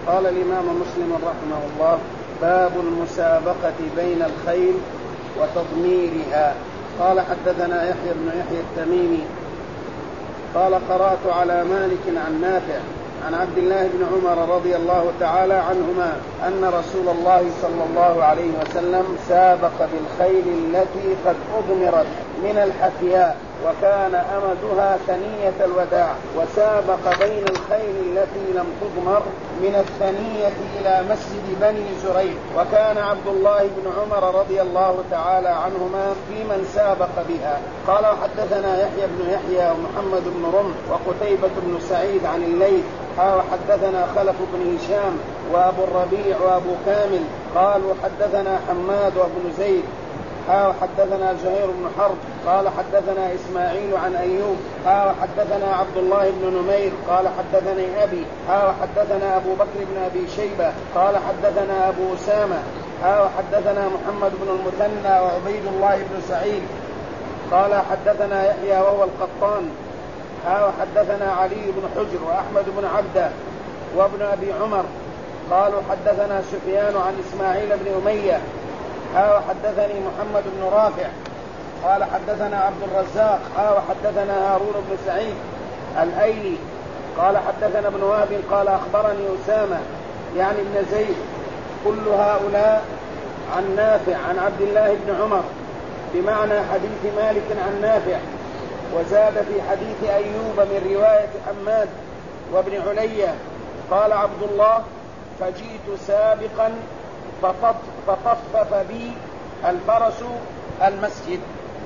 قال الإمام مسلم رحمه الله: باب المسابقة بين الخيل وتضميرها. قال: حدثنا يحيى بن يحيى التميمي قال: قرأت على مالك عن نافع عن عبد الله بن عمر رضي الله تعالى عنهما أن رسول الله صلى الله عليه وسلم سابق بالخيل التي قد أضمرت من الحفياء وكان أمدها ثنية الوداع، وسابق بين الخيل التي لم تضمر من الثنية إلى مسجد بني زريق، وكان عبد الله بن عمر رضي الله تعالى عنهما في من سابق بها. قال: حدثنا يحيى بن يحيى ومحمد بن رمح وقتيبة بن سعيد عن الليث حدثنا خلف بن هشام وأبو الربيع وأبو كامل قالوا حدثنا حماد وابن زيد حدثنا زهير بن حرب قال حدثنا إسماعيل عن أيوب حدثنا عبد الله بن نمير قال حدثني أبي حدثنا أبو بكر بن أبي شيبة قال حدثنا أبو أسامة حدثنا محمد بن المثنى وعبيد الله بن سعيد قال حدثنا يحيى وهو القطان حدثنا علي بن حجر وأحمد بن عبده وابن أبي عمر قالوا حدثنا سفيان عن إسماعيل بن أمية حدثني محمد بن رافع قال حدثنا عبد الرزاق حدثنا هارون بن سعيد الأيلي قال حدثنا ابن وهب قال أخبرني أسامة يعني ابن زيد كل هؤلاء عن نافع عن عبد الله بن عمر بمعنى حديث مالك عن نافع، وزاد في حديث أيوب من رواية حماد وابن علية قال عبد الله: فجئت سابقا فطفف بي الفرس المسجد.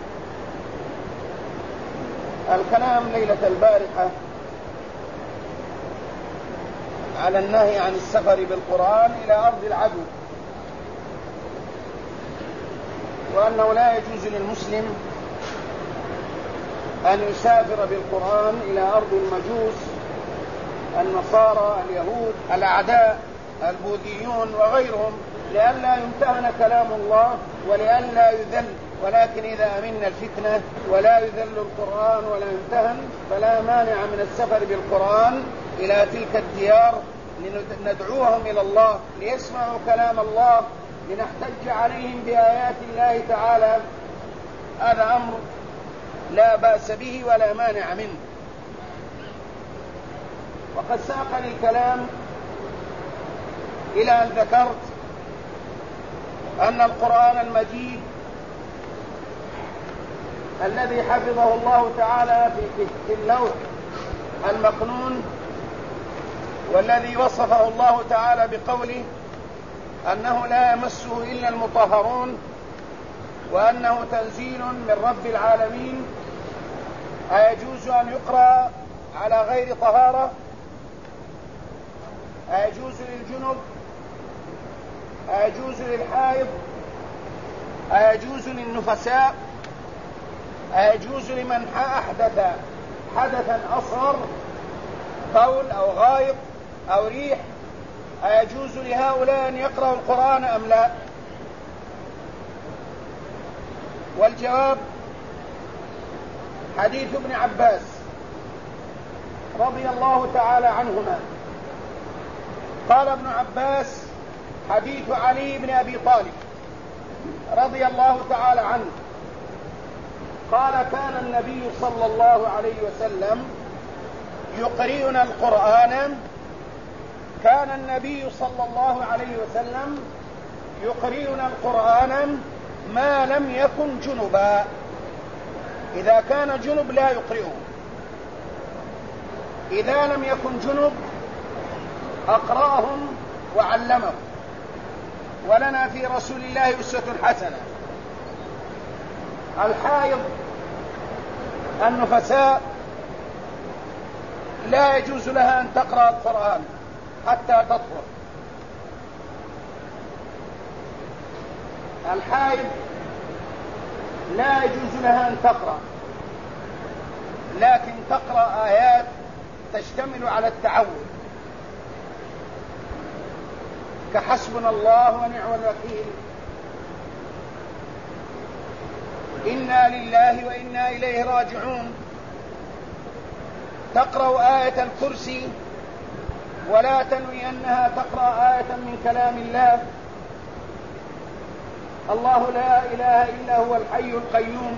الكلام ليلة البارحة على النهي عن السفر بالقرآن إلى أرض العدو، وأنه لا يجوز للمسلم أن يسافر بالقرآن إلى أرض المجوس النصارى اليهود الأعداء البوذيون وغيرهم، لئلا يمتهن كلام الله ولئلا يذل، ولكن إذا أمن الفتنة ولا يذل القرآن ولا يمتهن فلا مانع من السفر بالقرآن إلى تلك الديار لندعوهم إلى الله ليسمعوا كلام الله لنحتج عليهم بآيات الله تعالى. هذا أمر لا بأس به ولا مانع منه. وقد ساقني الكلام إلى أن ذكرت أن القرآن المجيد الذي حفظه الله تعالى في اللوح المكنون، والذي وصفه الله تعالى بقوله أنه لا يمسه إلا المطهرون وأنه تنزيل من رب العالمين، أيجوز أن يقرأ على غير طهارة؟ أيجوز للجنب؟ أيجوز للحائض؟ أيجوز للنفساء؟ أيجوز لمن أحدث حدثا أصغر بول أو غائط أو ريح؟ أيجوز لهؤلاء أن يقرأوا القرآن أم لا؟ والجواب حديث ابن عباس رضي الله تعالى عنهما. قال ابن عباس: حديث علي بن أبي طالب رضي الله تعالى عنه قال: كان النبي صلى الله عليه وسلم يقرئنا القرآن، كان النبي صلى الله عليه وسلم يقرئنا القرآن ما لم يكن جنبا، إذا كان جنب لا يقرئه، إذا لم يكن جنب أقرأهم وعلمهم. ولنا في رسول الله أسوة حسنة. الحائض النفساء لا يجوز لها أن تقرأ القرآن حتى تطهر. الحائض لا يجوز لها أن تقرأ، لكن تقرأ آيات تشتمل على التعوذ كحسبنا الله ونعم الوكيل، إنا لله وإنا إليه راجعون. تقرأ آية الكرسي ولا تنوي أنها تقرأ آية من كلام الله. الله لا إله إلا هو الحي القيوم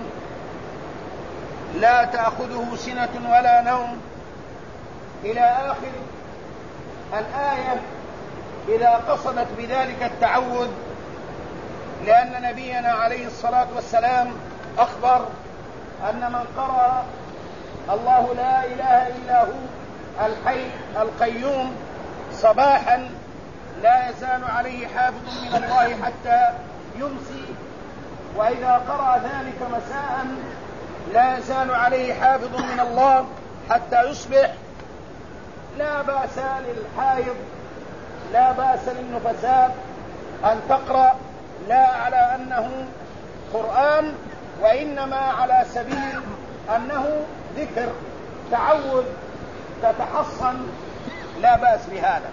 لا تأخذه سنة ولا نوم إلى آخر الآية، إذا قصدت بذلك التعوذ، لأن نبينا عليه الصلاة والسلام أخبر أن من قرأ الله لا إله إلا هو الحي القيوم صباحا لا يزال عليه حافظ من الله حتى يمسي، وإذا قرأ ذلك مساء لا يزال عليه حافظ من الله حتى يصبح. لا بأس للحائض، لا بأس للنفساء أن تقرأ، لا على أنه قرآن، وإنما على سبيل أنه ذكر تعوذ تتحصن، لا بأس بهذا.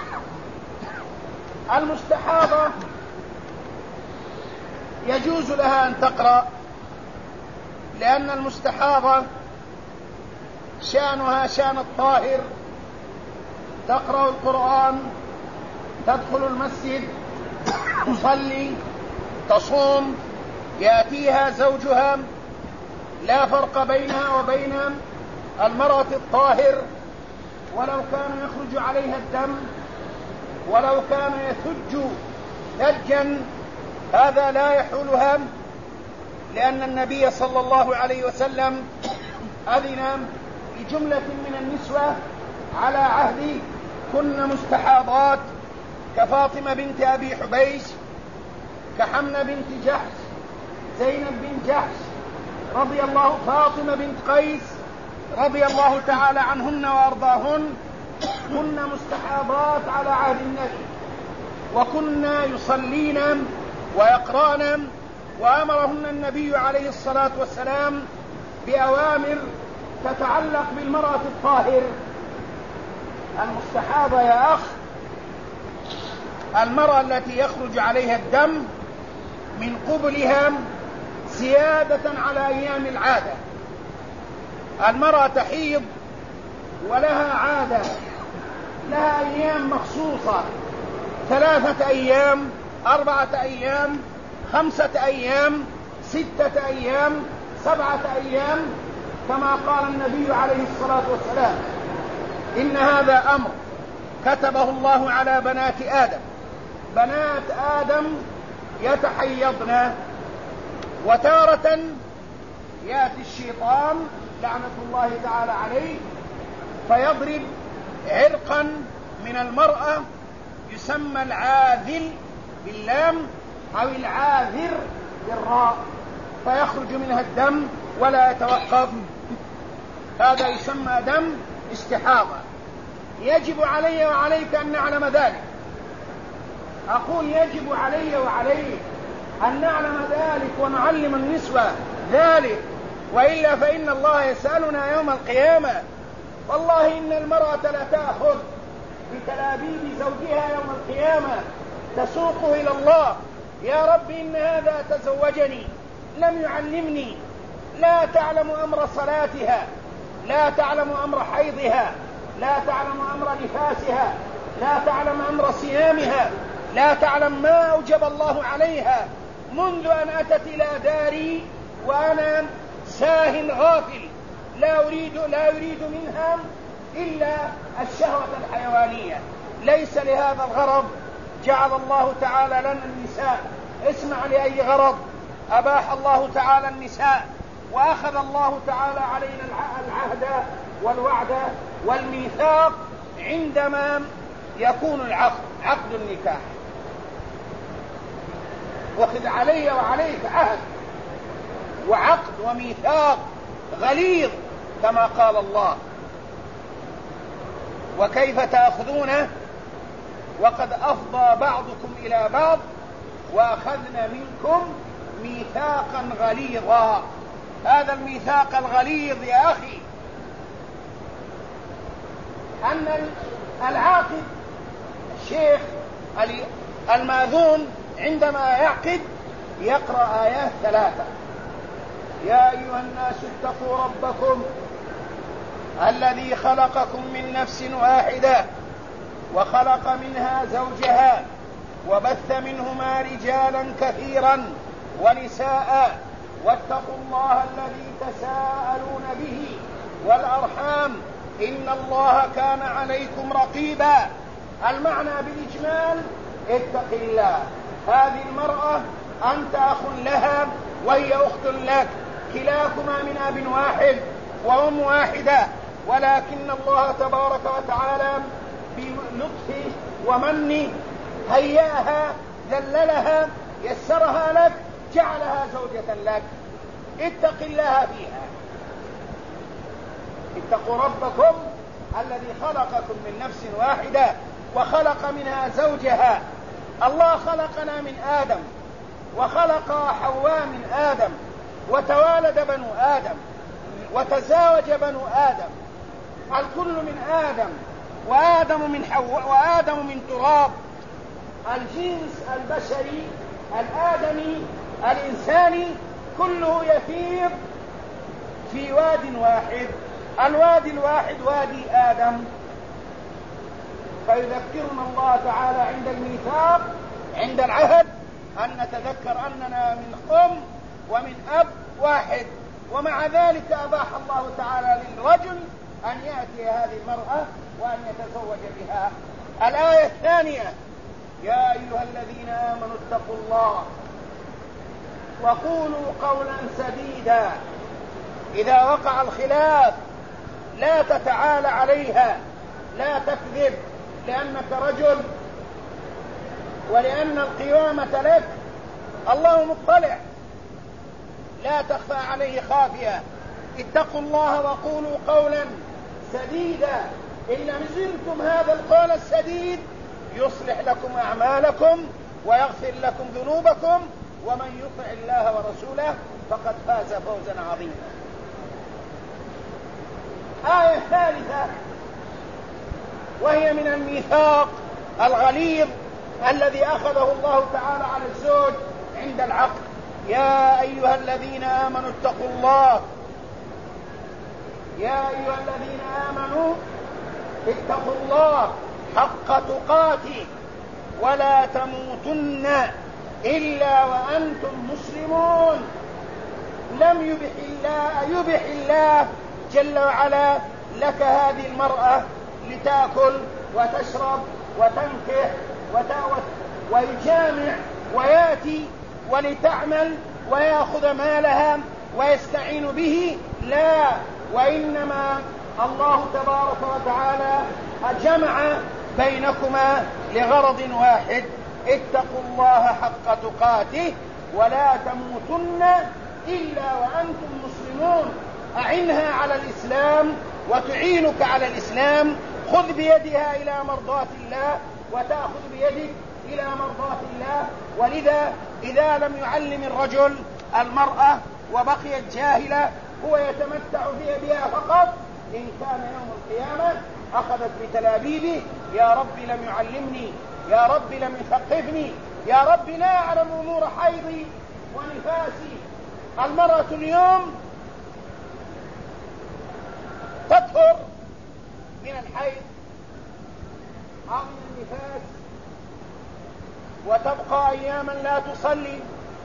المستحاضة يجوز لها أن تقرأ، لأن المستحاضة شأنها شأن الطاهر، تقرأ القرآن، تدخل المسجد، تصلي، تصوم، يأتيها زوجها، لا فرق بينها وبين المرأة الطاهر، ولو كان يخرج عليها الدم، ولو كان يثج ثجا، هذا لا يحولها، لأن النبي صلى الله عليه وسلم أذن لجملة من النسوة على عهد كن مستحاضات، كفاطمة بنت أبي حبيش، كحمنة بنت جحش، زينب بن جحش رضي الله، فاطمة بنت قيس رضي الله تعالى عنهن وأرضاهن، كن مستحاضات على عهد النبي، وكنا يصلين ويقرأن، وأمرهن النبي عليه الصلاة والسلام بأوامر تتعلق بالمرأة الطاهر. المستحاضة يا أخ المرأة التي يخرج عليها الدم من قبلها زيادة على أيام العادة. المرأة تحيض ولها عادة، لها أيام مخصوصة، 3 أيام، 4 أيام، 5 أيام، 6 أيام، 7 أيام، كما قال النبي عليه الصلاة والسلام: إن هذا أمر كتبه الله على بنات آدم. بنات آدم يتحيضن، وتارة يأتي الشيطان لعنة الله تعالى عليه فيضرب عرقا من المرأة يسمى العاذل باللام أو العاذر بالراء، فيخرج منها الدم ولا يتوقف، هذا يسمى دم استحاضة. يجب علي وعليك أن نعلم ذلك، أقول يجب علي وعليك أن نعلم ذلك ونعلم النسوة ذلك، وإلا فإن الله يسألنا يوم القيامة. والله إن المرأة لا تأخذ بتلابيب زوجها يوم القيامة تسوقه إلى الله: يا رب إن هذا تزوجني لم يعلمني، لا تعلم أمر صلاتها، لا تعلم أمر حيضها، لا تعلم أمر نفاسها، لا تعلم أمر صيامها، لا تعلم ما أوجب الله عليها منذ أن أتت إلى داري وأنا ساه غافل، لا يريد منها إلا الشهوة الحيوانية. ليس لهذا الغرض جعل الله تعالى لنا النساء. اسمع لأي غرض أباح الله تعالى النساء، وأخذ الله تعالى علينا العهد والوعد والميثاق عندما يكون عقد النكاح. وخذ علي وعليك عهد وعقد وميثاق غليظ كما قال الله: وكيف تأخذونه وقد أفضى بعضكم إلى بعض وأخذنا منكم ميثاقا غليظا. هذا الميثاق الغليظ يا أخي أن العاقد الشيخ المأذون عندما يعقد يقرأ آيات 3: يا أيها الناس اتقوا ربكم الذي خلقكم من نفس واحدة وخلق منها زوجها وبث منهما رجالا كثيرا ونساء واتقوا الله الذي تساءلون به والأرحام إن الله كان عليكم رقيبا. المعنى بالإجمال اتق الله. هذه المرأة أنت أخ لها وهي أخت لك، كلاكما من أب واحد وأم واحدة، ولكن الله تبارك وتعالى بلطفه ومنه هياها، ذللها، يسرها لك، جعلها زوجة لك. اتق الله فيها. اتقوا ربكم الذي خلقكم من نفس واحدة وخلق منها زوجها. الله خلقنا من آدم وخلق حواء من آدم، وتوالد بنو آدم وتزاوج بنو آدم، الكل من آدم، وآدم من حواء، وآدم من تراب. الجنس البشري الآدمي الإنساني كله يفيض في واد واحد، الوادي الواحد وادي آدم. فيذكرنا الله تعالى عند الميثاق، عند العهد، أن نتذكر أننا من أم ومن أب واحد. ومع ذلك أباح الله تعالى للرجل أن يأتي هذه المرأة وأن يتزوج بها. الآية الثانية: يا أيها الذين آمنوا اتقوا الله وقولوا قولا سديدا. إذا وقع الخلاف لا تتعالى عليها، لا تكذب، لأنك رجل ولأن القوامة لك. الله مطلع، لا تخفى عليه خافية. اتقوا الله وقولوا قولا سديدا. إن نزلتم هذا القول السديد يصلح لكم أعمالكم ويغفر لكم ذنوبكم، ومن يطع الله ورسوله فقد فاز فوزا عظيما. آية ثالثة وهي من الميثاق الغليظ الذي أخذه الله تعالى على الزوج عند العقد: يا أيها الذين آمنوا اتقوا الله. يا أيها الذين آمنوا اتقوا الله حق تقاته ولا تموتن إلا وأنتم مسلمون. لم يبح الله جل وعلا لك هذه المرأة لتأكل وتشرب وتنكح ويجامع ويأتي ولتعمل ويأخذ مالها ويستعين به، لا، وإنما الله تبارك وتعالى جمع بينكما لغرض واحد: اتقوا الله حق تقاته ولا تموتن إلا وأنتم مسلمون. أعنها على الإسلام وتعينك على الإسلام. خذ بيدها إلى مرضاة الله وتأخذ بيدك إلى مرضاة الله. ولذا إذا لم يعلم الرجل المرأة وبقيت جاهلة هو يتمتع بها فقط، إن كان يوم القيامة أخذت بتلابيبه: يا رب لم يعلمني، يا رب لم يثقفني، يا رب لا أعلم أمور حيضي ونفاسي. المرأة اليوم تطهر من الحيض أو من النفاس وتبقى أياما لا تصلي،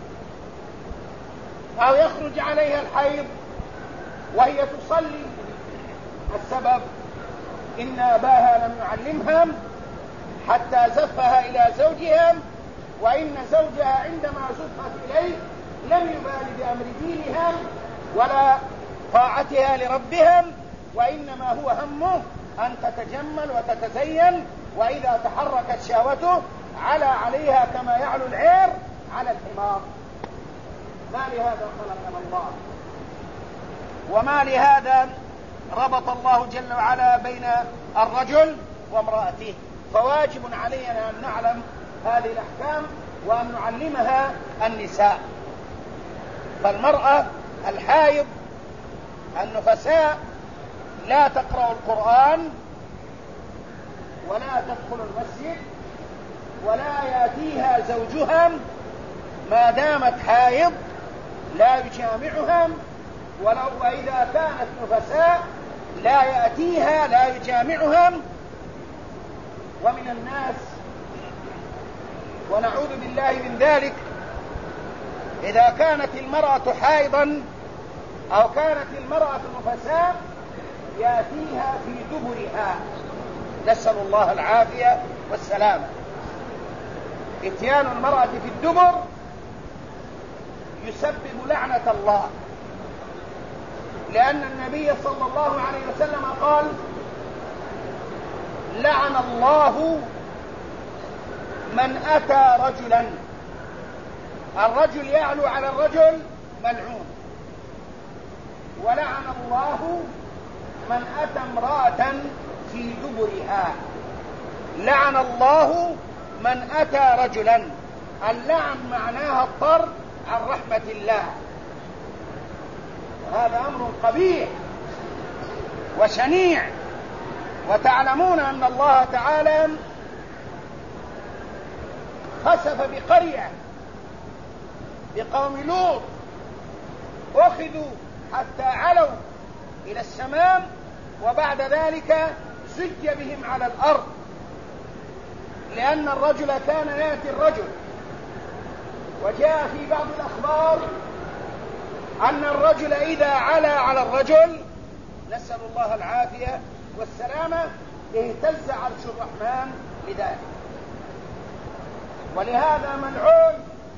أو يخرج عليها الحيض وهي تصلي. السبب إن أباها لم يعلمها حتى زفها إلى زوجها، وإن زوجها عندما زفت إليه لم يبال بأمر دينها ولا طاعتها لربهم، وإنما هو همه أن تتجمل وتتزين، وإذا تحركت شهوته على عليها كما يعلو العير على الحمار. ما لهذا خلقنا الله، وما لهذا ربط الله جل وعلا بين الرجل وامرأته. فواجب علينا أن نعلم هذه الأحكام وأن نعلمها النساء. فالمرأة الحائض النفساء لا تقرأ القرآن ولا تدخل المسجد ولا يأتيها زوجها ما دامت حائض، لا يجامعها، وإذا كانت نفساء لا يأتيها لا يجامعها ومن الناس، ونعوذ بالله من ذلك، إذا كانت المرأة حائضا أو كانت المرأة نفساء يأتيها في دبرها، نسأل الله العافية والسلامة. إتيان المرأة في الدبر يسبب لعنة الله، لأن النبي صلى الله عليه وسلم قال: لعن الله من أتى رجلا، الرجل يعلو على الرجل ملعون، ولعن الله من أتى امرأة في دبرها، لعن الله من أتى رجلا. اللعن معناها الطرد عن رحمة الله، وهذا أمر قبيح وشنيع. وتعلمون أن الله تعالى خسف بقرية بقوم لوط، أخذوا حتى علوا إلى السماء، وبعد ذلك زج بهم على الأرض، لأن الرجل كان يأتي الرجل. وجاء في بعض الأخبار أن الرجل إذا علا على الرجل، نسأل الله العافية والسلامة، اهتز عرش الرحمن لذلك. ولهذا ملعون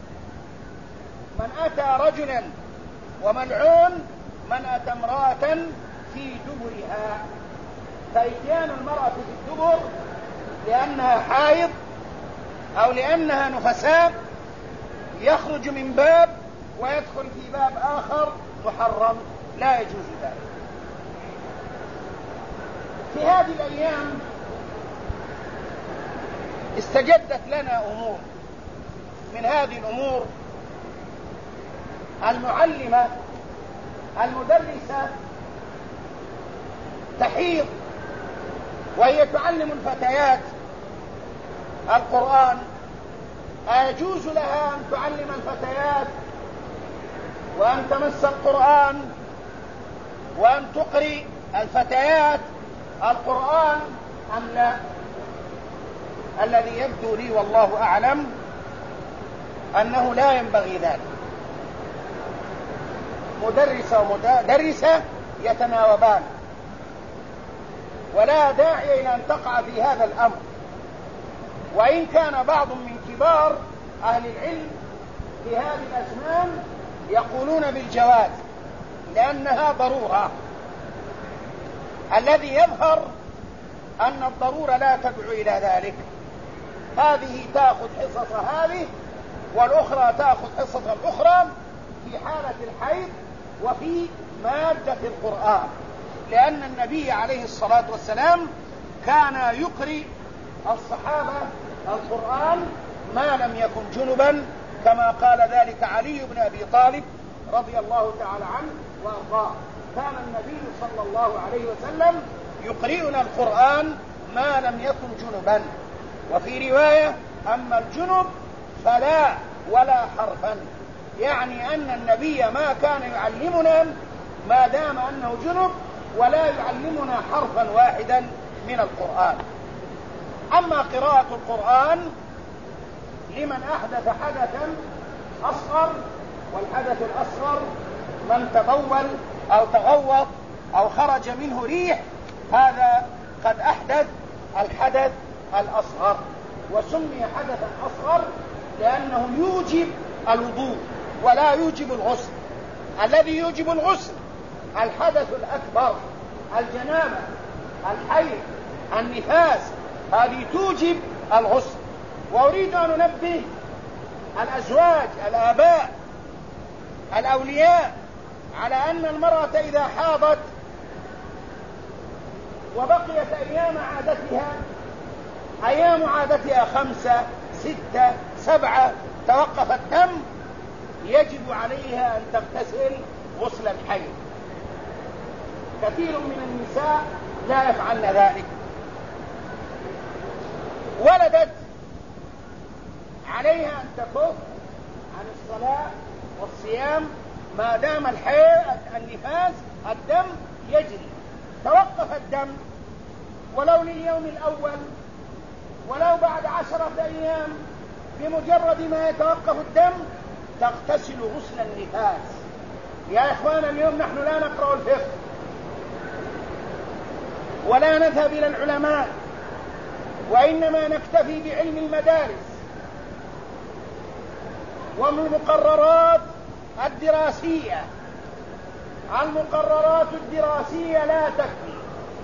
من أتى رجلا، وملعون من أتى امرأة في دبرها. فإتيان المرأة في الدبر لأنها حائض أو لأنها نفساء يخرج من باب ويدخل في باب آخر محرم، لا يجوز ذلك. في هذه الأيام استجدت لنا أمور، من هذه الأمور المعلمة المدرسة تحيض، وهي تعلم الفتيات القرآن. أيجوز لها أن تعلم الفتيات وأن تمس القرآن وأن تقري الفتيات القرآن أم لا؟ الذي يبدو لي والله أعلم أنه لا ينبغي ذلك. مدرسة ومدرسة يتناوبان، ولا داعي إلى أن تقع في هذا الأمر. وإن كان بعض من كبار أهل العلم في هذه الأزمان يقولون بالجواز لأنها ضرورة. الذي يظهر أن الضرورة لا تدعو إلى ذلك، هذه تأخذ حصص هذه والأخرى تأخذ حصص الأخرى في حالة الحيض وفي مادة القرآن، لأن النبي عليه الصلاة والسلام كان يقري الصحابة القرآن ما لم يكن جنبا، كما قال ذلك علي بن أبي طالب رضي الله تعالى عنه وأرضاه. كان النبي صلى الله عليه وسلم يقرئنا القرآن ما لم يكن جنبا. وفي رواية: أما الجنب فلا ولا حرفا، يعني أن النبي ما كان يعلمنا ما دام أنه جنب، ولا يعلمنا حرفا واحدا من القرآن. أما قراءة القرآن لمن أحدث حدثا أصغر، والحدث الأصغر من تبول أو تغوط أو خرج منه ريح، هذا قد أحدث الحدث الأصغر، وسمي حدثا أصغر لأنه يوجب الوضوء ولا يوجب الغسل. الذي يوجب الغسل الحدث الأكبر، الجنابة، الحيض، النفاس، هذه توجب الغسل. وأريد أن أنبه الأزواج، الآباء، الأولياء، على أن المرأة إذا حاضت وبقيت أيام عادتها 5 6 7 توقف الدم، يجب عليها أن تغتسل غسل الحيض. كثير من النساء لا يفعلن ذلك. ولدت عليها أن تكف عن الصلاة والصيام ما دام الحيض النفاس الدم يجري. توقف الدم ولو لليوم الأول ولو بعد 10 أيام بمجرد ما يتوقف الدم تغتسل غسل النفاس. يا إخوان، اليوم نحن لا نقرأ الفقه ولا نذهب إلى العلماء، وإنما نكتفي بعلم المدارس والمقررات الدراسية. المقررات الدراسية لا تكفي،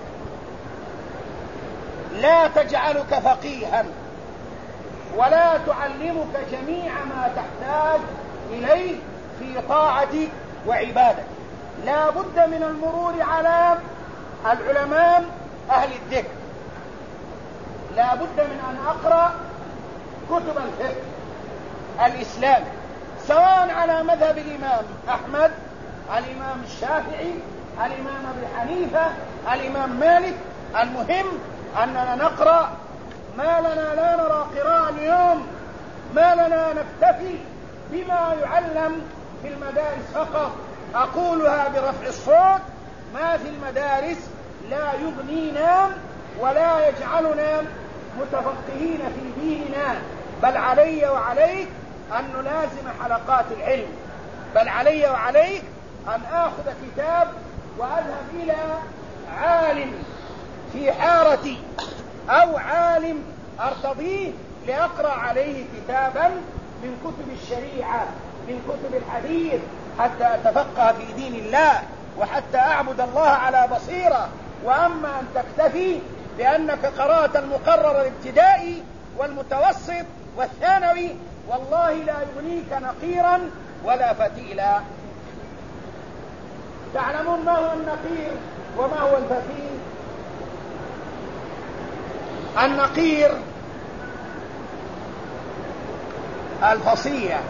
لا تجعلك فقيها ولا تعلمك جميع ما تحتاج إليه في طاعتك وعبادتك. لا بد من المرور على العلماء أهل الذكر، لا بد من أن أقرأ كتب الفقه الإسلامي، سواء على مذهب الإمام أحمد، الإمام الشافعي، الإمام أبي حنيفة، الإمام مالك. المهم أننا نقرأ، ما لنا لا نرى قراءة اليوم، ما لنا نكتفي بما يعلم في المدارس فقط. أقولها برفع الصوت: ما في المدارس لا يغنينا ولا يجعلنا متفقهين في ديننا، بل علي وعليك أن نلازم حلقات العلم، بل علي وعليك أن آخذ كتاب وأذهب إلى عالم في حارتي أو عالم أرتضيه لأقرأ عليه كتابا من كتب الشريعة، من كتب الحديث، حتى أتفقه في دين الله وحتى أعبد الله على بصيرة. وأما أن تكتفي بأنك قرأت المقرر الابتدائي والمتوسط والثانوي، والله لا يغنيك نقيرا ولا فتيلا. تعلمون ما هو النقير وما هو الفتيل؟ النقير الفصية،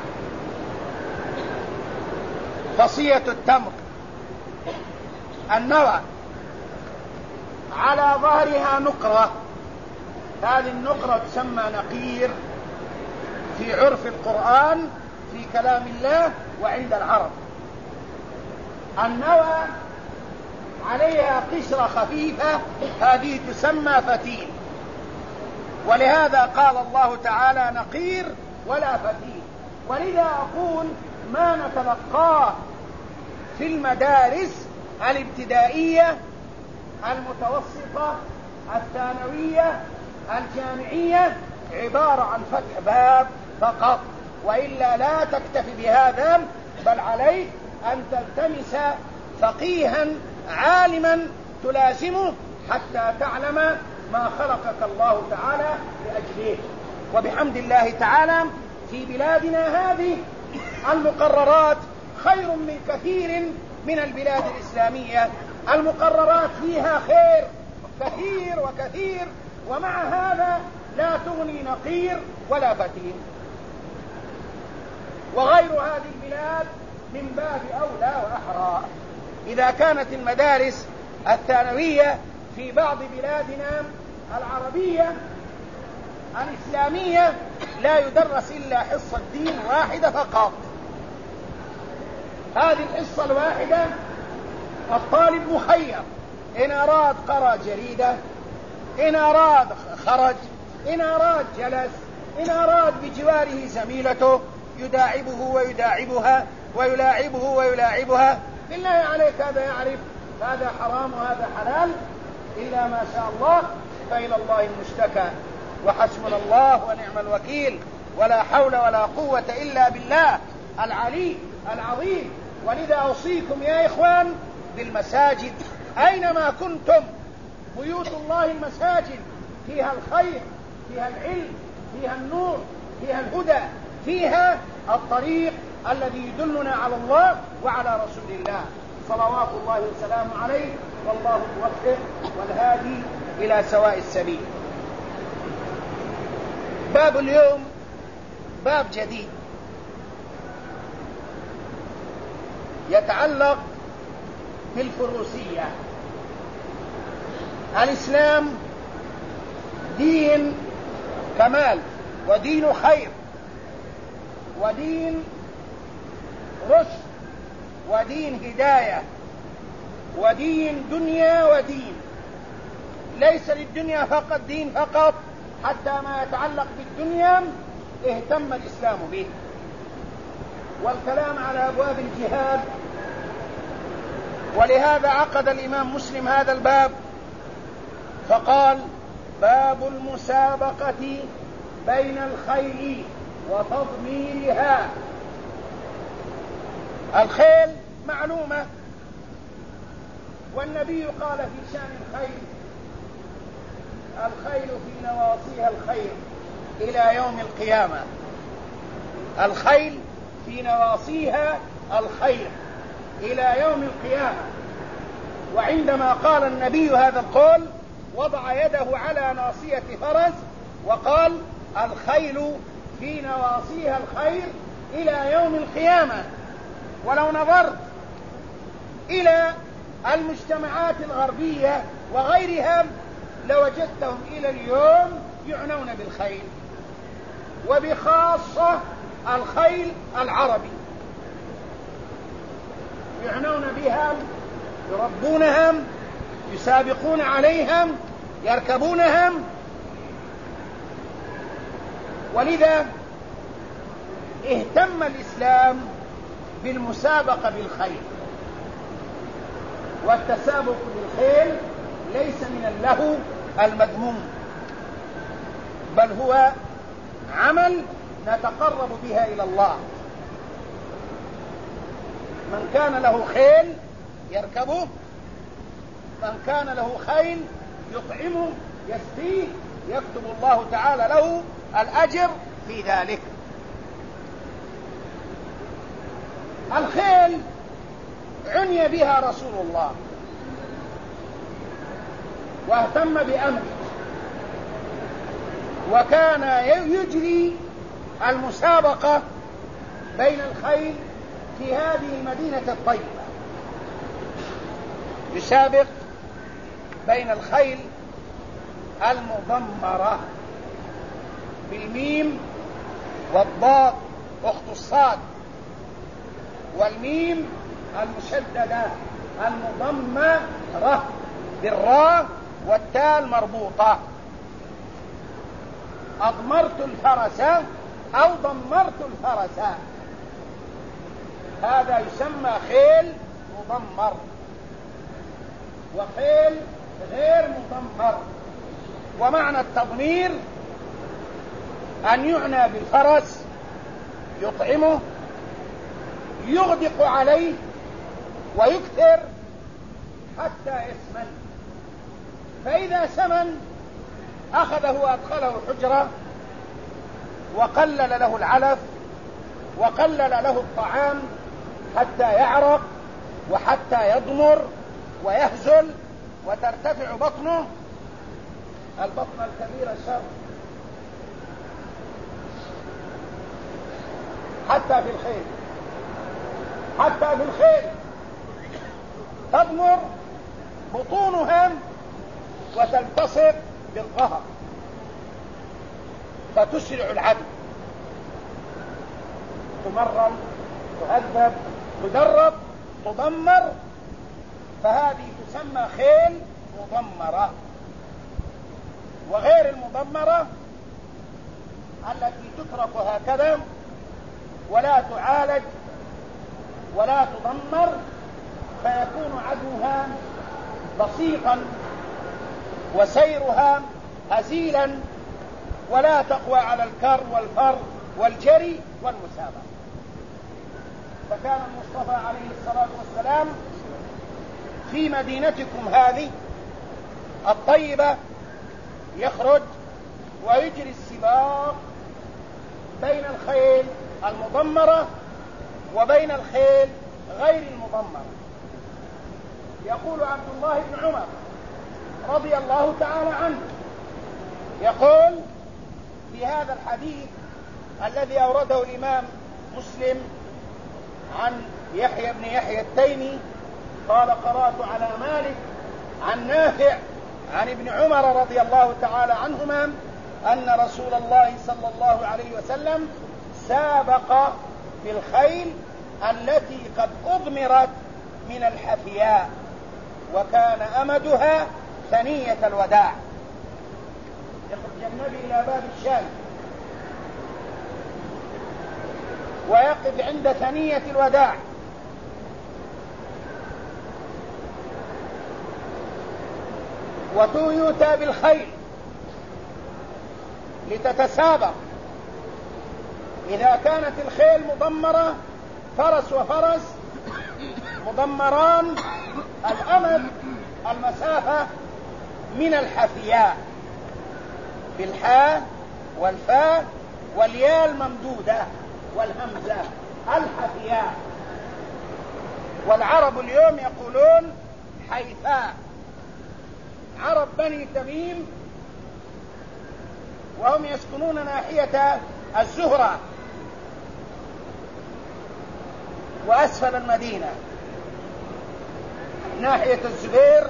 فصية التمر، النوى على ظهرها نقرة، هذه النقرة تسمى نقير في عرف القرآن، في كلام الله وعند العرب. النوى عليها قشرة خفيفة، هذه تسمى فتيل. ولهذا قال الله تعالى نقير ولا فتيل. ولذا أقول ما نتلقاه في المدارس الابتدائية، المتوسطة، الثانوية، الجامعية عبارة عن فتح باب فقط، وإلا لا تكتفي بهذا، بل عليك أن تلتمس فقيها عالما تلازمه حتى تعلم ما خلقك الله تعالى لأجله. وبحمد الله تعالى في بلادنا هذه المقررات خير من كثير من البلاد الإسلامية. المقررات فيها خير كثير وكثير، ومع هذا لا تغني نقير ولا فتيل. وغير هذه البلاد من باب أولى وأحرى. إذا كانت المدارس الثانوية في بعض بلادنا العربية الإسلامية لا يدرس إلا حصة دين واحدة فقط، هذه الحصة الواحدة الطالب مخير، إن أراد قرأ جريدة، إن أراد خرج، إن أراد جلس، إن أراد بجواره زميلته يداعبه ويداعبها ويلاعبه ويلاعبها. بالله عليك هذا يعرف هذا حرام وهذا حلال؟ إلا ما شاء الله، فإلى الله المشتكى، وحسبنا الله ونعم الوكيل، ولا حول ولا قوة إلا بالله العلي العظيم. ولذا أوصيكم يا إخوان بالمساجد أينما كنتم، بيوت الله المساجد فيها الخير، فيها العلم، فيها النور، فيها الهدى، فيها الطريق الذي يدلنا على الله وعلى رسول الله صلوات الله وسلامه عليه، والله الموفق والهادي إلى سواء السبيل. باب اليوم باب جديد يتعلق بالفروسية. الإسلام دين كمال، ودين خير، ودين رشد، ودين هداية، ودين دنيا ودين. ليس للدنيا فقط دين فقط، حتى ما يتعلق بالدنيا اهتم الإسلام به. والكلام على أبواب الجهاد، ولهذا عقد الإمام مسلم هذا الباب فقال: باب المسابقة بين الخيل وتضميرها. الخيل معلومة، والنبي قال في شأن الخيل: الخيل في نواصيها الخير إلى يوم القيامة. الخيل في نواصيها الخير إلى يوم القيامة. وعندما قال النبي هذا القول وضع يده على ناصية فرس وقال: الخيل في نواصيها الخير إلى يوم القيامة. ولو نظرت إلى المجتمعات الغربية وغيرها لوجدتهم إلى اليوم يعنون بالخيل، وبخاصة الخيل العربي يعنون بها، يربونهم، يسابقون عليهم، يركبونهم. ولذا اهتم الإسلام بالمسابقة بالخيل. والتسابق بالخيل ليس من اللهو المذموم، بل هو عمل نتقرب بها إلى الله. من كان له خيل يركبه، من كان له خيل يطعمه يسقيه، يكتب الله تعالى له الأجر في ذلك. الخيل عني بها رسول الله واهتم بأمره، وكان يجري المسابقة بين الخيل في هذه المدينة الطيبة، يسابق بين الخيل المضمرة بالميم والضاد أخت الصاد، والميم المشددة المضمرة بالراء والتاء مربوطة. أضمرت الفرس أو ضمرت الفرس، هذا يسمى خيل مضمر، وخيل غير مضمر. ومعنى التضمير أن يعنى بالفرس، يطعمه، يغدق عليه ويكثر حتى يسمن، فإذا سمن أخذه وأدخله الحجرة وقلل له العلف وقلل له الطعام حتى يعرق وحتى يضمر ويهزل وترتفع بطنه. البطن الكبير شر، حتى في الخيل، حتى في الخيل تضمر بطونها وتلتصق بالظهر فتسرع العدو، تمرن، تهذب، تدرب، تضمر، فهذه تسمى خيل مضمرة. وغير المضمرة التي تترك هكذا ولا تعالج ولا تضمر، فيكون عدوها بسيطا وسيرها هزيلا ولا تقوى على الكر والفر والجري والمسابقة. فكان المصطفى عليه الصلاة والسلام في مدينتكم هذه الطيبة يخرج ويجري السباق بين الخيل المضمرة وبين الخيل غير المضمرة. يقول عبد الله بن عمر رضي الله تعالى عنه، يقول في هذا الحديث الذي أورده الإمام مسلم عن يحيى بن يحيى التيمي قال: قرأت على مالك عن نافع عن ابن عمر رضي الله تعالى عنهما أن رسول الله صلى الله عليه وسلم سابق في الخيل التي قد أضمرت من الحفياء، وكان أمدها ثنية الوداع. يخرج النبي إلى باب الشام ويقف عند ثنية الوداع، ويؤتى بالخيل لتتسابق. إذا كانت الخيل مضمرة فرس وفرس مضمران الأمد المسافة من الحفياء بالحاء والفاء والياء الممدودة والهمزة الحفياء، والعرب اليوم يقولون حيفاء. عرب بني تميم وهم يسكنون ناحية الزهرة وأسفل المدينة، ناحية الزبير،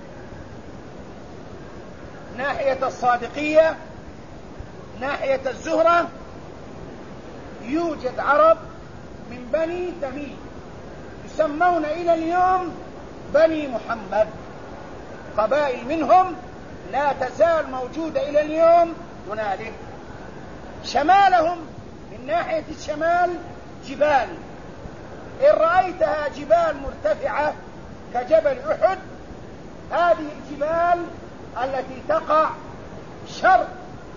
ناحية الصادقية، ناحية الزهرة، يوجد عرب من بني تميم يسمون إلى اليوم بني محمد. قبائل منهم لا تزال موجودة إلى اليوم هنالك. شمالهم من ناحية الشمال جبال، إن رأيتها جبال مرتفعة كجبل أحد، هذه الجبال التي تقع شرق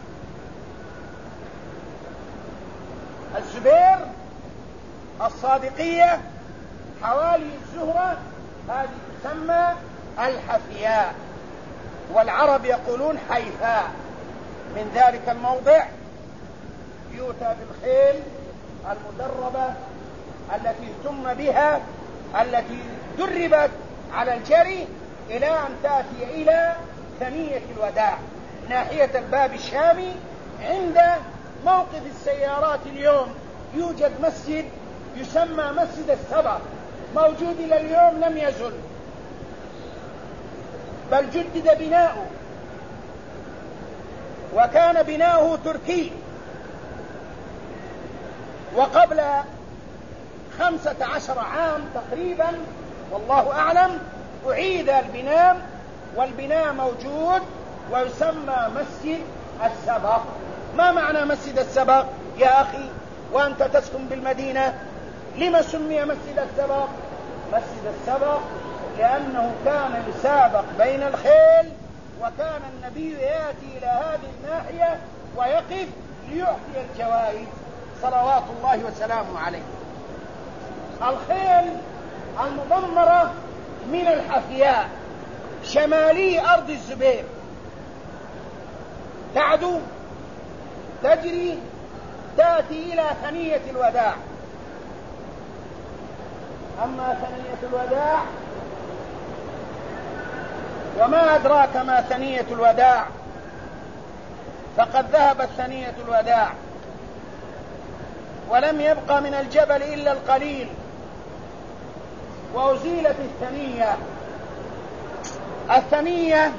الزبير، الصادقية، حوالي الزهرة، هذه تسمى الحفياء، والعرب يقولون حيفاء. من ذلك الموضع يؤتى بالخيل المدربة التي اهتم بها، التي دربت على الجري، إلى أن تأتي إلى ثنية الوداع ناحية الباب الشامي. عند موقف السيارات اليوم يوجد مسجد يسمى مسجد السبق، موجود إلى اليوم لم يزل، بل جدد بناؤه، وكان بناؤه تركي، وقبل 15 عام تقريبا والله أعلم أعيد البناء، والبناء موجود ويسمى مسجد السبق. ما معنى مسجد السبق يا أخي وأنت تسكن بالمدينة؟ لما سمي مسجد السبق؟ مسجد السبق لأنه كان يسابق بين الخيل، وكان النبي يأتي إلى هذه الناحية ويقف ليعطي الجوائز صلوات الله وسلامه عليه. الخيل المضمرة من الحفياء شمالي أرض الزبير تعدو تجري تأتي إلى ثنية الوداع. أما ثنية الوداع وما أدراك ما ثنية الوداع، فقد ذهبت ثنية الوداع ولم يبقى من الجبل إلا القليل، وأزيلت الثنية. الثنية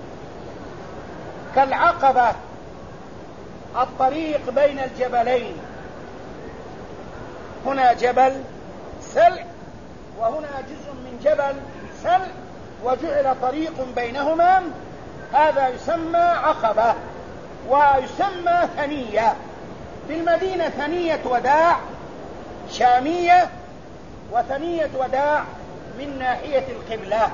كالعقبة، الطريق بين الجبلين، هنا جبل سلع وهنا جزء من جبل سلع وجعل طريق بينهما، هذا يسمى عقبة ويسمى ثنية. بالمدينة ثنية وداع شامية وثنية وداع من ناحية القبلة،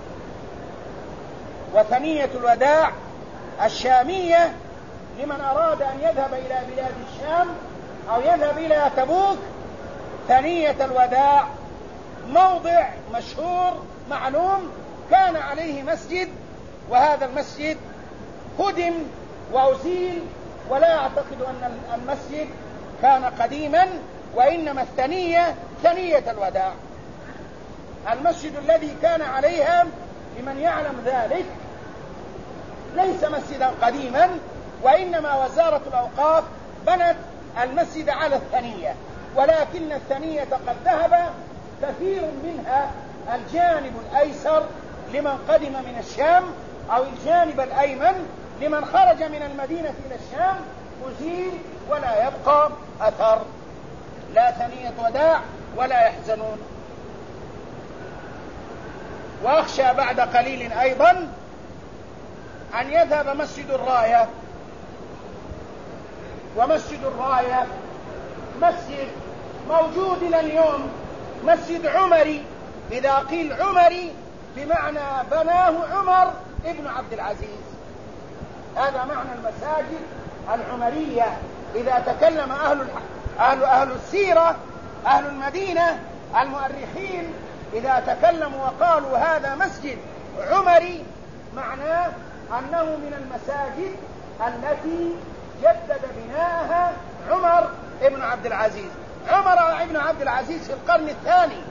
وثنية الوداع الشامية لمن أراد أن يذهب إلى بلاد الشام أو يذهب إلى تبوك. ثنية الوداع موضع مشهور معلوم كان عليه مسجد، وهذا المسجد هدم وأزيل، ولا أعتقد أن المسجد كان قديما، وإنما الثنية ثنية الوداع. المسجد الذي كان عليها لمن يعلم ذلك ليس مسجدا قديما، وإنما وزارة الأوقاف بنت المسجد على الثنية، ولكن الثنية قد ذهب كثير منها الجانب الأيسر لمن قدم من الشام، أو الجانب الأيمن لمن خرج من المدينة إلى الشام، أزيل ولا يبقى أثر، لا ثنية وداع ولا يحزنون. وأخشى بعد قليل أيضا أن يذهب مسجد الراية ومسجد الراية مسجد موجود إلى اليوم، مسجد عمري. إذا قيل عمري بمعنى بناه عمر ابن عبد العزيز، هذا معنى المساجد العمرية. إذا تكلم أهل السيرة، أهل المدينة، المؤرخين، إذا تكلموا وقالوا هذا مسجد عمري، معناه أنه من المساجد التي جدد بناءها عمر ابن عبد العزيز. عمر ابن عبد العزيز في القرن الثاني،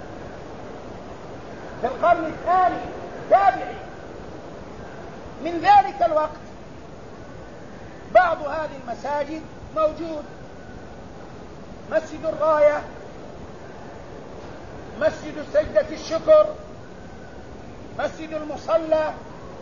تابعي. من ذلك الوقت بعض هذه المساجد موجود: مسجد الراية، مسجد سجدة الشكر، مسجد المصلى،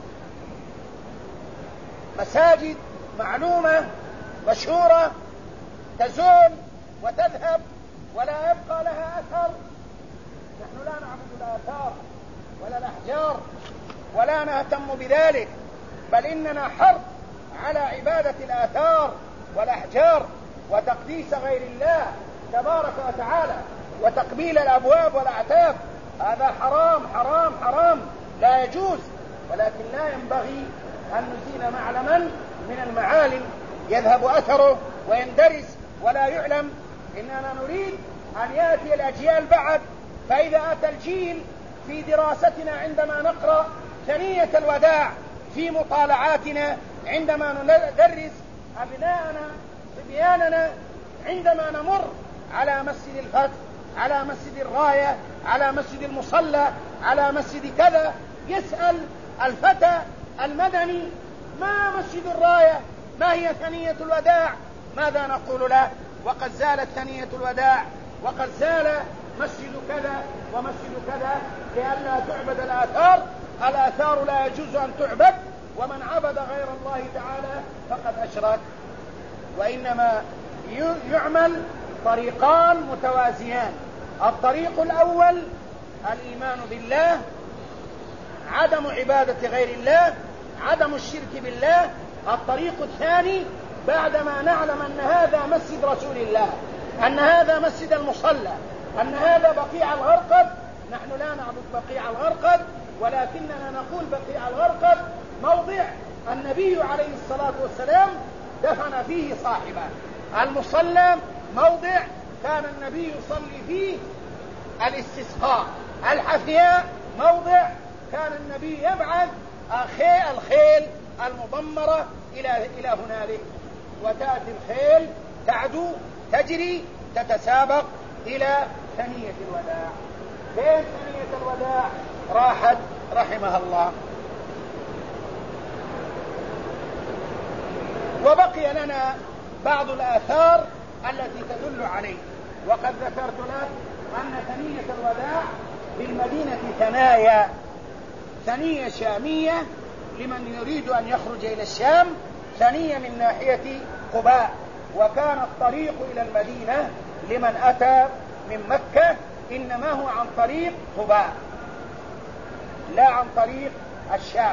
مساجد معلومة مشهورة تزول وتذهب ولا يبقى لها أثر. نحن لا نعبد الآثار ولا الأحجار ولا نهتم بذلك، بل إننا حرب على عبادة الآثار والأحجار وتقديس غير الله تبارك وتعالى وتقبيل الأبواب والأعتاب. هذا حرام حرام حرام، لا يجوز. ولكن لا ينبغي أن نزيل معلما من المعالم يذهب أثره ويندرس ولا يعلم. إننا نريد أن يأتي الأجيال بعد، فإذا أتى الجيل في دراستنا عندما نقرأ ثنية الوداع، في مطالعاتنا عندما ندرس أبناءنا صبياننا، عندما نمر على مسجد الفتح، على مسجد الراية، على مسجد المصلى، على مسجد كذا، يسأل الفتى المدني: ما مسجد الراية؟ ما هي ثنية الوداع؟ ماذا نقول له؟ وقد زالت ثنية الوداع، وقد زال مسجد كذا ومسجد كذا، لئلا تعبد الآثار. الآثار لا يجوز أن تعبد، ومن عبد غير الله تعالى فقد أشرك. وإنما يعمل طريقان متوازيان: الطريق الأول الإيمان بالله، عدم عبادة غير الله، عدم الشرك بالله. الطريق الثاني بعدما نعلم أن هذا مسجد رسول الله، أن هذا مسجد المصلى، أن هذا بقيع الغرقد. نحن لا نعبد بقيع الغرقد، ولكننا نقول بقيع الغرقد موضع النبي عليه الصلاة والسلام دفن فيه صاحبه. المصلى موضع كان النبي يصلي فيه الاستسقاء. الحفياء موضع كان النبي يبعث الخيل المضمرة إلى هنالك، وتأتي الخيل تعدو تجري تتسابق إلى ثنية الوداع. فين ثنية الوداع؟ راحت رحمها الله. وبقي لنا بعض الآثار التي تدل عليه. وقد ذكرت لك أن ثنية الوداع بالمدينة ثنايا: ثنية شامية لمن يريد أن يخرج إلى الشام، ثنية من ناحية قباء. وكان الطريق إلى المدينة لمن أتى من مكة إنما هو عن طريق قباء، لا عن طريق الشام.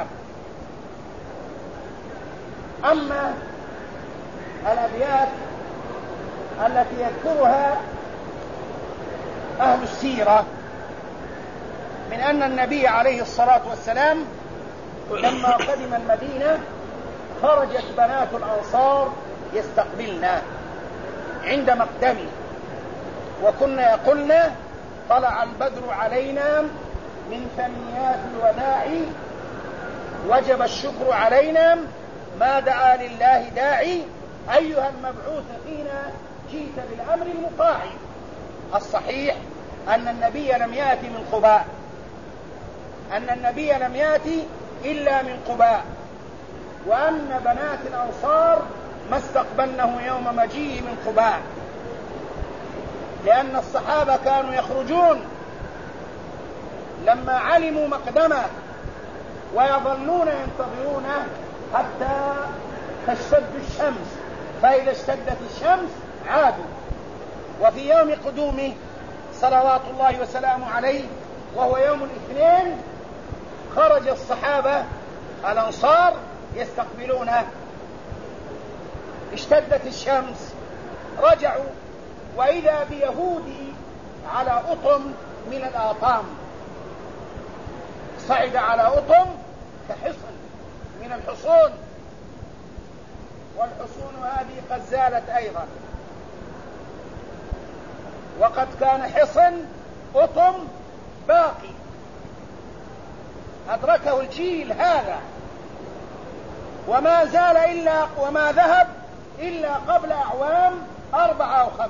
أما الأبيات التي يذكرها أهل السيرة من أن النبي عليه الصلاة والسلام لما قدم المدينة خرجت بنات الأنصار يستقبلنا عند مقدمه، وكنا يقولن: طلع البدر علينا من ثنيات الوداع، وجب الشكر علينا، ما دعا لله داعي، أيها المبعوث فينا جئت بالأمر المطاع. الصحيح أن النبي لم يأتي من قباء، أن النبي لم يأتي إلا من قباء، وأن بنات الأنصار ما استقبلنه يوم مجيء من قباء، لأن الصحابة كانوا يخرجون لما علموا مقدمه ويظلون ينتظرونه حتى تشتد الشمس، فإذا اشتدت الشمس عادوا. وفي يوم قدومه صلوات الله وسلامه عليه وهو يوم الاثنين خرج الصحابة الأنصار يستقبلونه. اشتدت الشمس رجعوا وإذا بيهودي على أطم من الآطام، صعد على أطم كحصن من الحصون، والحصون هذه قد زالت أيضا، وقد كان حصن أطم باقي أدركه الجيل هذا، وما زال وما ذهب إلا قبل أعوام 4 أو 5.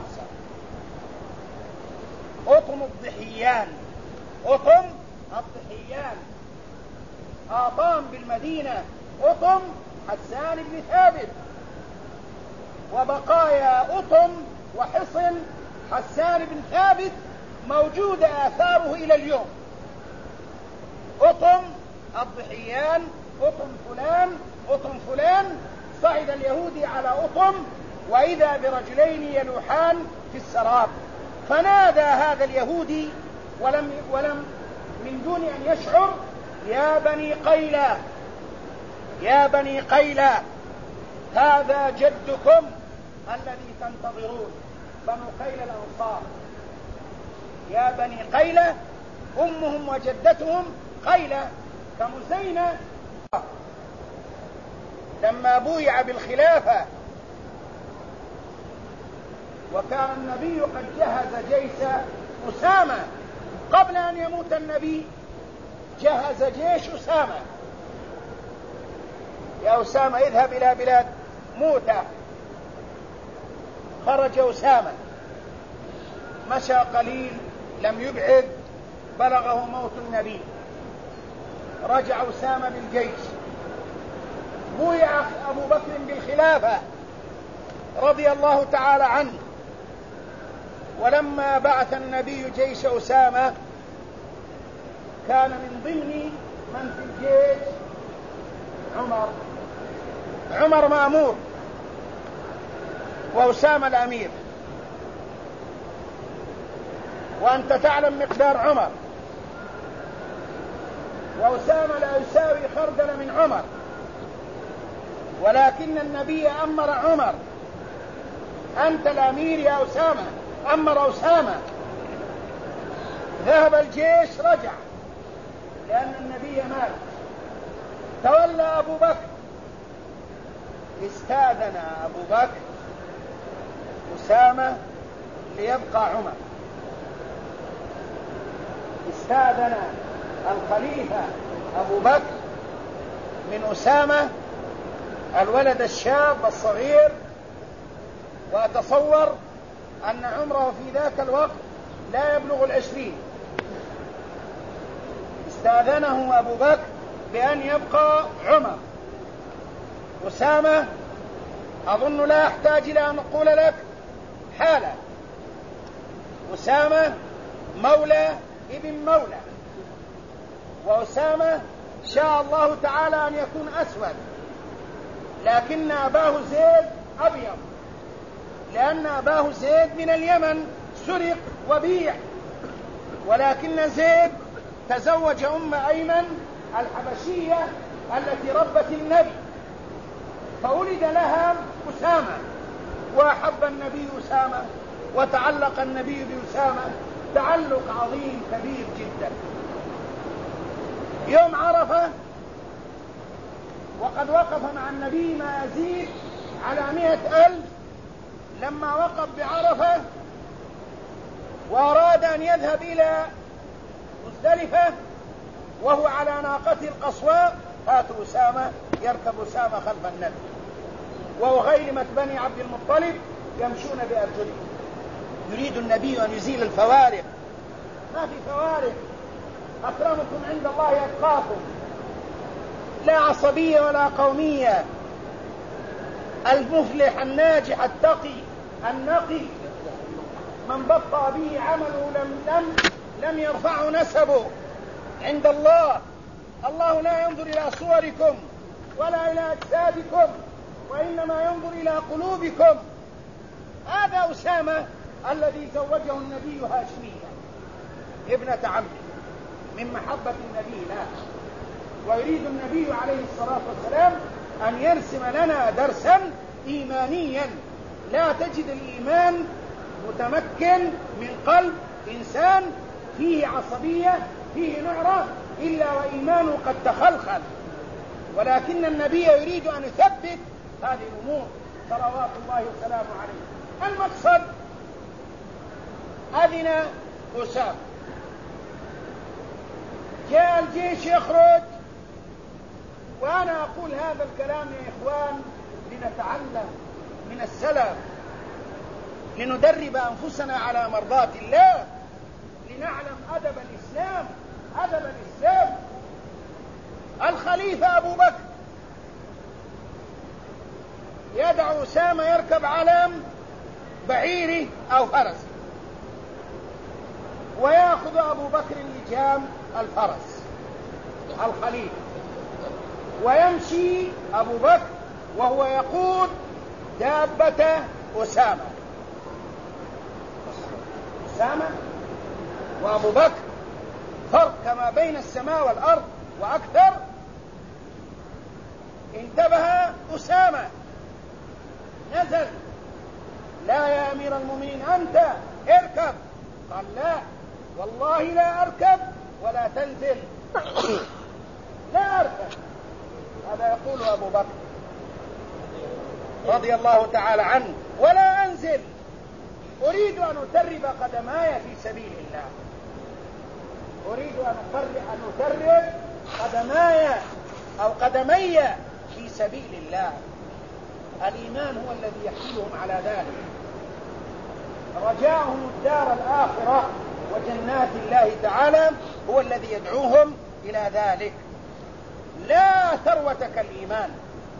أطم الضحيان، أطم الضحيان، آطام بالمدينة، أطم حسان بن ثابت، وبقايا أطم وحصن حسان بن ثابت موجودة آثاره إلى اليوم. أطم الضحيان، أطم فلان، أطم فلان، صعد اليهودي على أطم وإذا برجلين يلوحان في السراب، فنادى هذا اليهودي ولم من دون أن يشعر: يا بني قيلة، يا بني قيلة، هذا جدكم الذي تنتظرون. بنو قيلة الأنصار، يا بني قيلة، أمهم وجدتهم قيلة كمزينة. لما بويع بالخلافة وكان النبي قد جهز جيش أسامة قبل أن يموت النبي، جهز جيش أسامة: يا أسامة اذهب إلى بلاد موتى. خرج أسامة، مشى قليل، لم يبعد، بلغه موت النبي، رجع أسامة بالجيش، بويع أبو بكر بالخلافة رضي الله تعالى عنه. ولما بعث النبي جيش أسامة كان من ضمن من في الجيش عمر مأمور، وأسامة الأمير، وأنت تعلم مقدار عمر، وأسامة لا يساوي خردل من عمر، ولكن النبي أمر عمر: أنت الأمير يا أسامة. أمر أسامة، ذهب الجيش، رجع لأن النبي مات، تولى أبو بكر. استاذن أبو بكر أسامة ليبقى عمر، استاذن الخليفة أبو بكر من أسامة الولد الشاب الصغير، وأتصور أن عمره في ذاك الوقت لا يبلغ 20. استاذنه أبو بكر بأن يبقى عمر. أسامة أظن لا أحتاج إلى أن أقول لك حالة، أسامة مولى ابن مولى، وأسامة شاء الله تعالى أن يكون أسود، لكن أباه زيد أبيض، لأن أباه زيد من اليمن سرق وبيع، ولكن زيد تزوج أم أيمن الحبشية التي ربت النبي، فولد لها أسامة، وأحب النبي أسامة، وتعلق النبي بأسامة تعلق عظيم كبير جدا. يوم عرفة وقد وقف مع النبي ما يزيد على 100,000، لما وقف بعرفة وأراد أن يذهب إلى مزدلفة وهو على ناقته القصواء، فات أسامة، يركب أسامة خلف النبي، وغيلمة بني عبد المطلب يمشون بأرجلهم. يريد النبي أن يزيل الفوارق، ما في فوارق، أكرمكم عند الله أتقاكم، لا عصبية ولا قومية. المفلح الناجح التقي النقي من بطأ به عمله لم يرفعه نسبه عند الله. الله لا ينظر إلى صوركم ولا إلى أجسادكم، وإنما ينظر إلى قلوبكم. هذا أسامة الذي زوجه النبي هاشمية ابنة عمه من محبة النبي له، ويريد النبي عليه الصلاة والسلام أن يرسم لنا درسا إيمانيا لا تجد الإيمان متمكن من قلب إنسان فيه عصبية فيه نعرة إلا وإيمانه قد تخلخل، ولكن النبي يريد أن يثبت هذه الأمور صلوات الله وسلامه عليه. المقصد أذن أسامة، جاء الجيش يخرج، وأنا أقول هذا الكلام يا إخوان لنتعلم من السلف، لندرب أنفسنا على مرضاة الله، لنعلم أدب الإسلام. أدب الإسلام الخليفة أبو بكر يدعو أسامة يركب على بعيره أو فرس، ويأخذ أبو بكر لجام الفرس الخليفة، ويمشي أبو بكر وهو يقود دابة أسامة. أسامة وأبو بكر فرق كما بين السماء والأرض وأكثر. انتبه أسامة نزل، لا يا أمير المؤمنين أنت اركب. قال لا والله لا أركب ولا تنزل. لا أركب. هذا يقول أبو بكر رضي الله تعالى عنه، ولا أنزل، أريد أن أترب قدماي في سبيل الله. أريد أن أترب قدماي أو قدمي في سبيل الله. الإيمان هو الذي يحملهم على ذلك، رجاءهم الدار الآخرة وجنات الله تعالى هو الذي يدعوهم إلى ذلك. لا ثروة كالإيمان،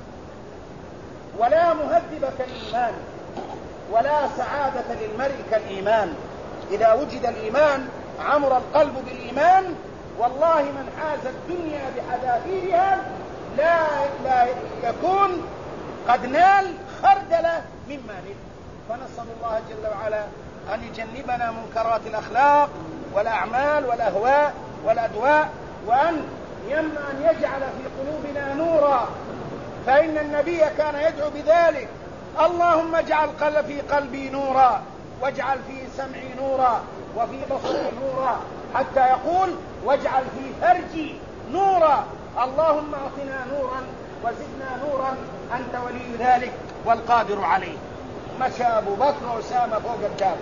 ولا مهذب كالإيمان، ولا سعادة للمرء كالإيمان. إذا وجد الإيمان عمر القلب بالإيمان، والله من حاز الدنيا بحذافيرها لا يكون قد نال خردلة مما نل. فنسأل الله جل وعلا أن يجنبنا منكرات الأخلاق والأعمال والأهواء والأدواء، وأن يجعل في قلوبنا نورا، فإن النبي كان يدعو بذلك: اللهم اجعل في قلبي نورا، واجعل في سمعي نورا، وفي بصري نورا، حتى يقول: واجعل في فرجي نورا. اللهم اعطنا نورا وزدنا نورا، أنت ولي ذلك والقادر عليه. مشى أبو بكر وأسامة فوق الدابة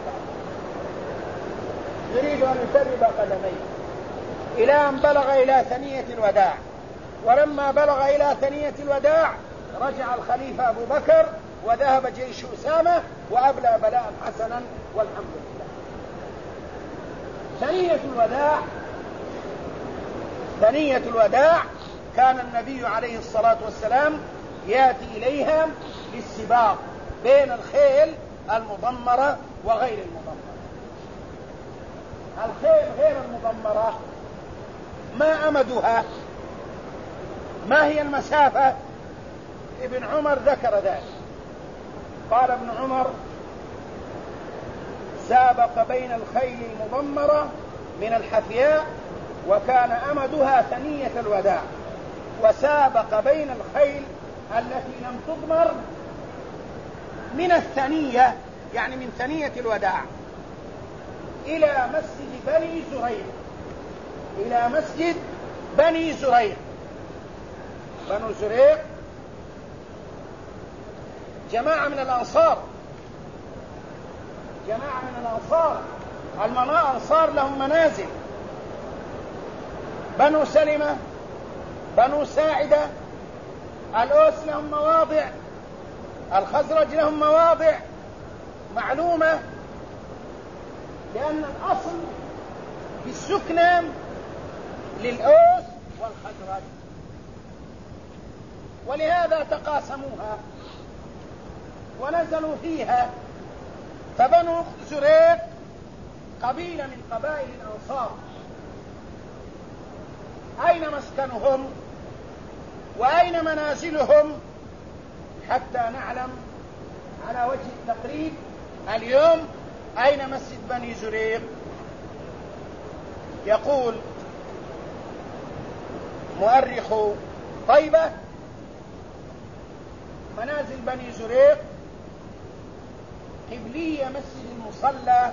يريد أن يسرب قدميه إلى أن بلغ إلى ثنية الوداع. ولما بلغ إلى ثنية الوداع رجع الخليفة أبو بكر، وذهب جيش أسامة وأبلى بلاء حسنا والحمد لله. ثنية الوداع كان النبي عليه الصلاة والسلام يأتي إليها للسباق بين الخيل المضمرة وغير المضمرة. الخيل غير المضمرة ما أمدها؟ ما هي المسافة؟ ابن عمر ذكر ذلك، قال ابن عمر: سابق بين الخيل المضمرة من الحفياء وكان أمدها ثنية الوداع، وسابق بين الخيل التي لم تضمر من الثنية، يعني من ثنية الوداع، إلى مسجد بني زريق. إلى مسجد بني زريق. بنو زريق جماعة من الأنصار، الأنصار لهم منازل. بنو سلمة، بنو ساعدة، الأوس لهم مواضع، الخزرج لهم مواضع معلومة، لأن الأصل في السكنى للأوس والخزرج، ولهذا تقاسموها ونزلوا فيها. فبنو زريق قبيلة من قبائل الأنصار. أين مسكنهم وأين منازلهم حتى نعلم على وجه التقريب اليوم أين مسجد بني زريق؟ يقول مؤرخ طيبة: منازل بني زريق قبلي مسجد المصلى،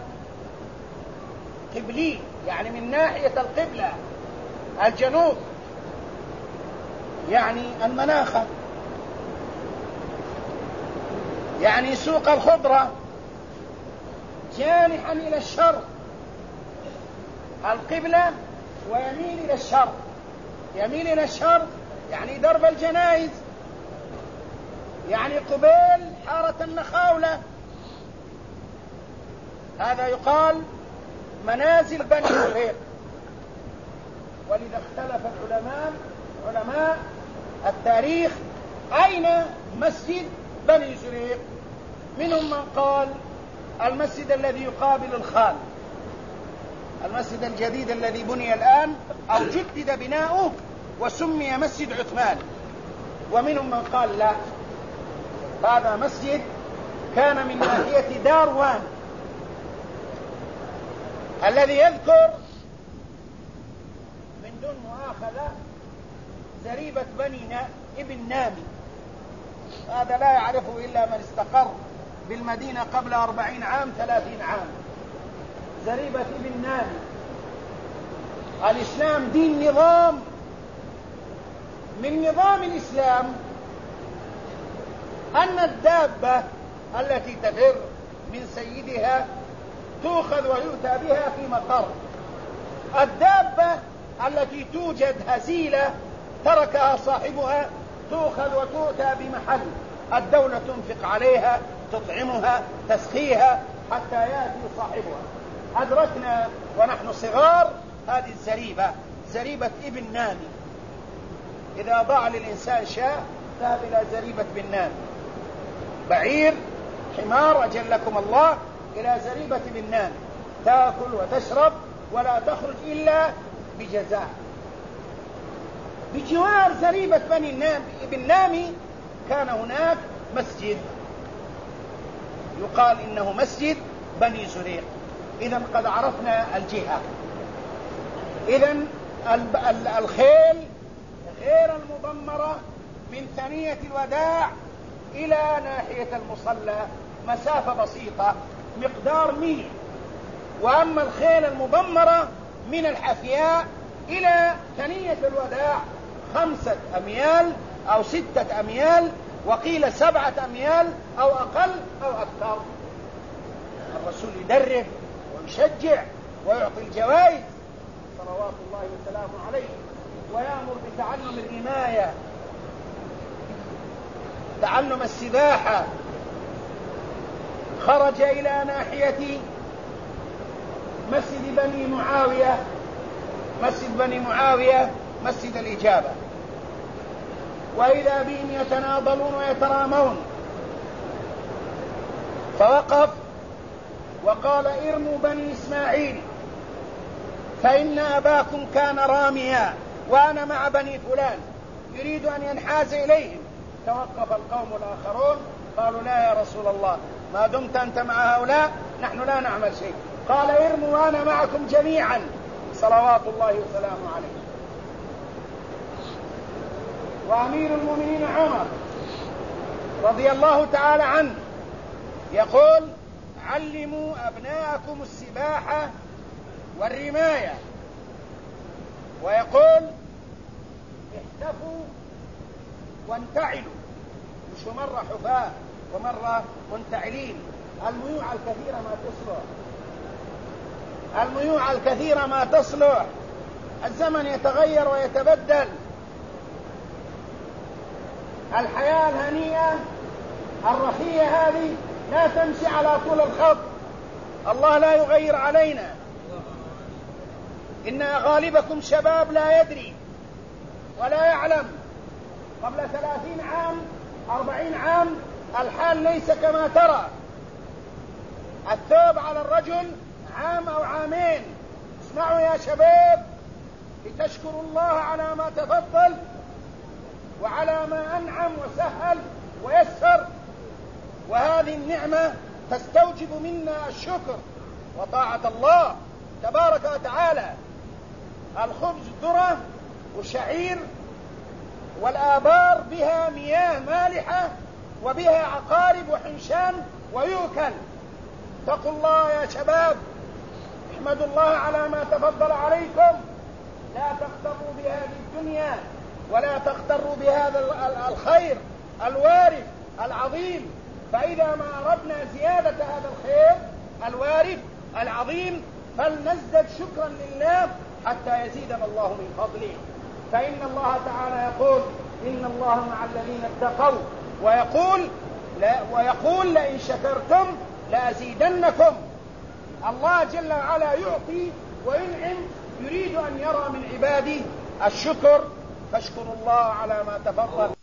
قبلي يعني من ناحية القبلة، الجنوب يعني المناخة، يعني سوق الخضرة، جانحا إلى الشرق، القبلة ويميل إلى الشرق. يميل إلى الشرق يعني درب الجنائز، يعني قبيل حارة النخاولة، هذا يقال منازل بني زريق. ولذا اختلف علماء التاريخ أين مسجد بني زريق. منهم من قال المسجد الذي يقابل الخال، المسجد الجديد الذي بني الآن أو جدد بناؤه وسمي مسجد عثمان. ومنهم من قال لا، هذا مسجد كان من ناحية داروان الذي يذكر من دون مؤاخذة زريبة بني ابن نامي. هذا لا يعرفه إلا من استقر بالمدينة قبل 40 عام 30 عام. زريبة ابن نامي. الإسلام دين نظام، من نظام الإسلام أن الدابة التي تفر من سيدها تؤخذ ويؤتى بها في مطر. الدابة التي توجد هزيلة تركها صاحبها تؤخذ وتؤتى بمحل، الدولة تنفق عليها، تطعمها، تسقيها حتى يأتي صاحبها. أدركنا ونحن صغار هذه الزريبة، زريبة ابن نامي. إذا ضاع للإنسان شاء ذهب إلى زريبة بن نامي، بعير، حمار أجلكم الله، إلى زريبة بن نامي تأكل وتشرب ولا تخرج إلا بجزاء. بجوار زريبة بن نامي كان هناك مسجد يقال إنه مسجد بني زريق. إذن قد عرفنا الجهة. إذن الخيل غير المضمرة من ثنية الوداع إلى ناحية المصلى مسافة بسيطة مقدار ميل. وأما الخيل المضمرة من الحفياء إلى ثنية الوداع 5 أميال أو 6 أميال، وقيل 7 أميال أو أقل أو أكثر. الرسول يدرب ويشجع ويعطي الجوائز صلوات الله وسلامه عليه، ويأمر بتعلم الرماية، تعلم السباحة. خرج إلى ناحية مسجد بني معاوية، مسجد بني معاوية مسجد الإجابة، وإذا بهم يتناضلون ويترامون، فوقف وقال: ارموا بني إسماعيل فإن أباكم كان راميا وأنا مع بني فلان يريد أن ينحاز إليهم. توقف القوم الآخرون قالوا: لا يا رسول الله، ما دمت أنت مع هؤلاء نحن لا نعمل شيء. قال: ارموا وأنا معكم جميعا صلوات الله وسلامه عليه. وأمير المؤمنين عمر رضي الله تعالى عنه يقول: علموا أبناءكم السباحة والرماية. ويقول: احتفوا وانتعلوا، مش مرة حفاة ومرة منتعلين. الميوعة الكثيرة ما تصلح، الزمن يتغير ويتبدل. الحياة الهنيئة الرخية هذه لا تمشي على طول الخط، الله لا يغير علينا. إن غالبكم شباب لا يدري ولا يعلم. قبل 30 عام 40 عام الحال ليس كما ترى. الثوب على الرجل عام أو عامين. اسمعوا يا شباب، لتشكروا الله على ما تفضل وعلى ما أنعم وسهل ويسر، وهذه النعمة تستوجب منا الشكر وطاعة الله تبارك وتعالى. الخبز ذرة وشعير، والآبار بها مياه مالحة وبها عقارب وحنشان ويؤكل. اتقوا الله يا شباب، احمدوا الله على ما تفضل عليكم، لا تغتروا بهذه الدنيا ولا تغتروا بهذا الخير الوارد العظيم. فإذا ما أردنا زيادة هذا الخير الوارد العظيم فلنزدد شكرا لله حتى يزيدنا الله من فضله. فإن الله تعالى يقول إن الله مع الذين اتقوا، ويقول لئن شكرتم لأزيدنكم. الله جل وعلا يعطي وينعم، يريد أن يرى من عباده الشكر، فاشكروا الله على ما تفضل.